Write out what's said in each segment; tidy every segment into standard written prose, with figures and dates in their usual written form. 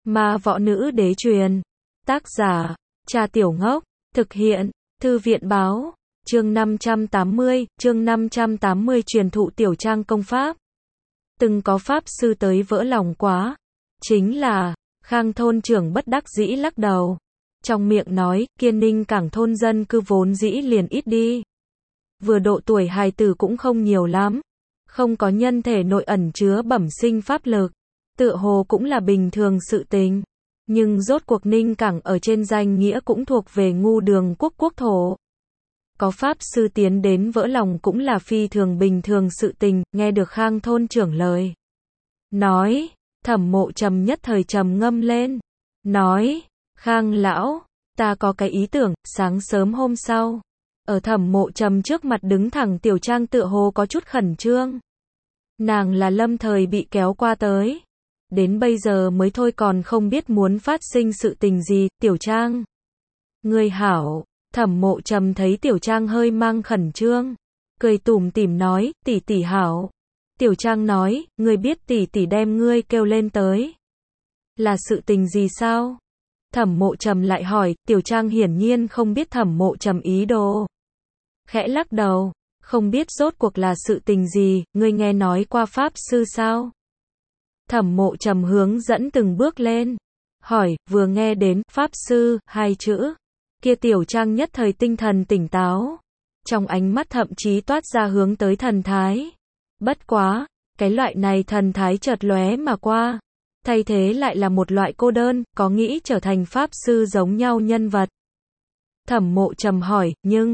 Ma võ nữ đế truyền. Tác giả, Trà Tiểu Ngốc. Thực hiện, Thư viện báo. Chương 580 truyền thụ tiểu trang công pháp. Từng có pháp sư tới vỡ lòng quá. Chính là, Khang thôn trưởng bất đắc dĩ lắc đầu. Trong miệng nói, Kiên Ninh cảng thôn dân cư vốn dĩ liền ít đi. Vừa độ tuổi hài tử cũng không nhiều lắm. Không có nhân thể nội ẩn chứa bẩm sinh pháp lực. Tựa hồ cũng là bình thường sự tình. Nhưng rốt cuộc Ninh cảng ở trên danh nghĩa cũng thuộc về Ngu Đường quốc quốc thổ. Có pháp sư tiến đến vỡ lòng cũng là phi thường bình thường sự tình, nghe được Khang thôn trưởng lời. Nói, Thẩm Mộ Trầm nhất thời trầm ngâm lên. Nói, Khang lão, ta có cái ý tưởng, sáng sớm hôm sau. Ở Thẩm Mộ Trầm trước mặt đứng thẳng tiểu trang tựa hồ có chút khẩn trương. Nàng là lâm thời bị kéo qua tới. Đến bây giờ mới thôi còn không biết muốn phát sinh sự tình gì, tiểu trang. Ngươi hảo, Thẩm Mộ Trầm thấy tiểu trang hơi mang khẩn trương. Cười tủm tỉm nói, tỷ tỷ hảo. Tiểu trang nói, ngươi biết tỷ tỷ đem ngươi kêu lên tới. Là sự tình gì sao? Thẩm Mộ Trầm lại hỏi, tiểu trang hiển nhiên không biết Thẩm Mộ Trầm ý đồ. Khẽ lắc đầu, không biết rốt cuộc là sự tình gì, ngươi nghe nói qua pháp sư sao? Thẩm Mộ Trầm hướng dẫn từng bước lên. Hỏi, vừa nghe đến, pháp sư, hai chữ. Kia tiểu trang nhất thời tinh thần tỉnh táo. Trong ánh mắt thậm chí toát ra hướng tới thần thái. Bất quá, cái loại này thần thái chợt lóe mà qua. Thay thế lại là một loại cô đơn, có nghĩ trở thành pháp sư giống nhau nhân vật. Thẩm Mộ Trầm hỏi,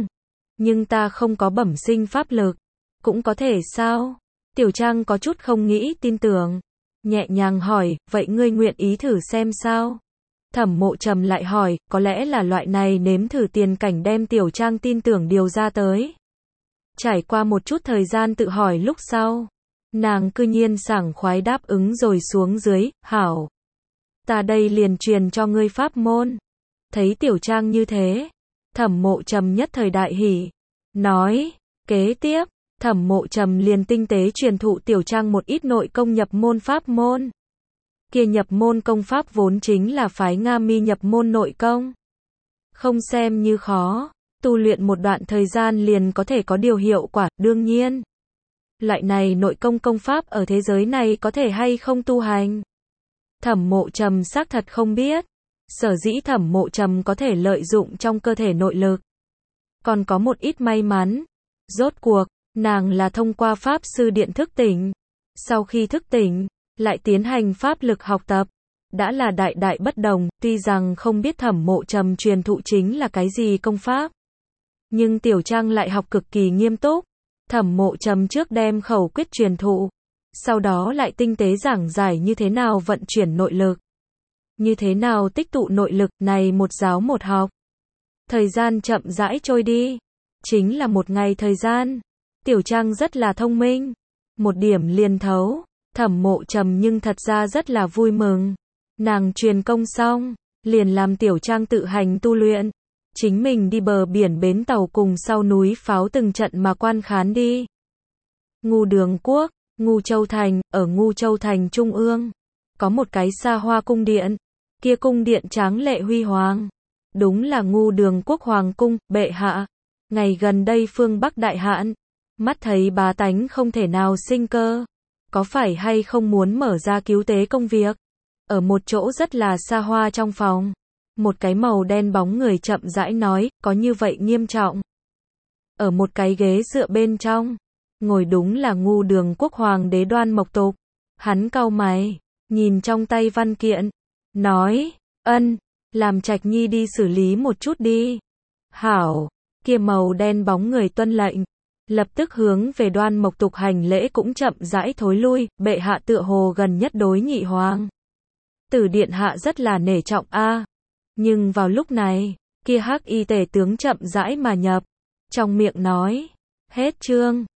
nhưng ta không có bẩm sinh pháp lực. Cũng có thể sao? Tiểu trang có chút không nghĩ tin tưởng. Nhẹ nhàng hỏi, vậy ngươi nguyện ý thử xem sao? Thẩm Mộ Trầm lại hỏi, có lẽ là loại này nếm thử tiền cảnh đem tiểu trang tin tưởng điều ra tới. Trải qua một chút thời gian tự hỏi lúc sau. Nàng cư nhiên sảng khoái đáp ứng rồi xuống dưới, hảo. Ta đây liền truyền cho ngươi pháp môn. Thấy tiểu trang như thế. Thẩm Mộ Trầm nhất thời đại hỉ. Nói, kế tiếp. Thẩm Mộ Trầm liền tinh tế truyền thụ tiểu trang một ít nội công nhập môn pháp môn. Kia nhập môn công pháp vốn chính là phái Nga Mi nhập môn nội công. Không xem như khó, tu luyện một đoạn thời gian liền có thể có điều hiệu quả, đương nhiên. Loại này nội công công pháp ở thế giới này có thể hay không tu hành. Thẩm Mộ Trầm xác thật không biết. Sở dĩ Thẩm Mộ Trầm có thể lợi dụng trong cơ thể nội lực. Còn có một ít may mắn. Rốt cuộc, nàng là thông qua pháp sư điện thức tỉnh. Sau khi thức tỉnh, lại tiến hành pháp lực học tập. Đã là đại bất đồng, tuy rằng không biết Thẩm Mộ Trầm truyền thụ chính là cái gì công pháp. Nhưng tiểu trang lại học cực kỳ nghiêm túc. Thẩm Mộ Trầm trước đem khẩu quyết truyền thụ. Sau đó lại tinh tế giảng giải như thế nào vận chuyển nội lực. Như thế nào tích tụ nội lực, này một giáo một học. Thời gian chậm rãi trôi đi. Chính là một ngày thời gian. Tiểu trang rất là thông minh. Một điểm liền thấu. Thẩm Mộ Trầm nhưng thật ra rất là vui mừng. Nàng truyền công xong, liền làm tiểu trang tự hành tu luyện. Chính mình đi bờ biển bến tàu cùng sau núi pháo từng trận mà quan khán đi. Ngu Đường quốc, Ngu Châu Thành, ở Ngu Châu Thành trung ương. Có một cái xa hoa cung điện. Kia cung điện tráng lệ huy hoàng. Đúng là Ngu Đường quốc hoàng cung, bệ hạ. Ngày gần đây phương Bắc đại hạn. Mắt thấy bá tánh không thể nào sinh cơ. Có phải hay không muốn mở ra cứu tế công việc? Ở một chỗ rất là xa hoa trong phòng. Một cái màu đen bóng người chậm rãi nói, có như vậy nghiêm trọng. Ở một cái ghế dựa bên trong. Ngồi đúng là Ngu Đường quốc hoàng đế Đoan Mộc Tục. Hắn cau mày, nhìn trong tay văn kiện. Nói, làm Trạch Nhi đi xử lý một chút đi. Hảo, kia màu đen bóng người tuân lệnh. Lập tức hướng về Đoan Mộc Tục hành lễ cũng chậm rãi thối lui, bệ hạ tựa hồ gần nhất đối nhị hoàng. Tử điện hạ rất là nể trọng a. Nhưng vào lúc này, kia hắc y tể tướng chậm rãi mà nhập. Trong miệng nói, hết chương.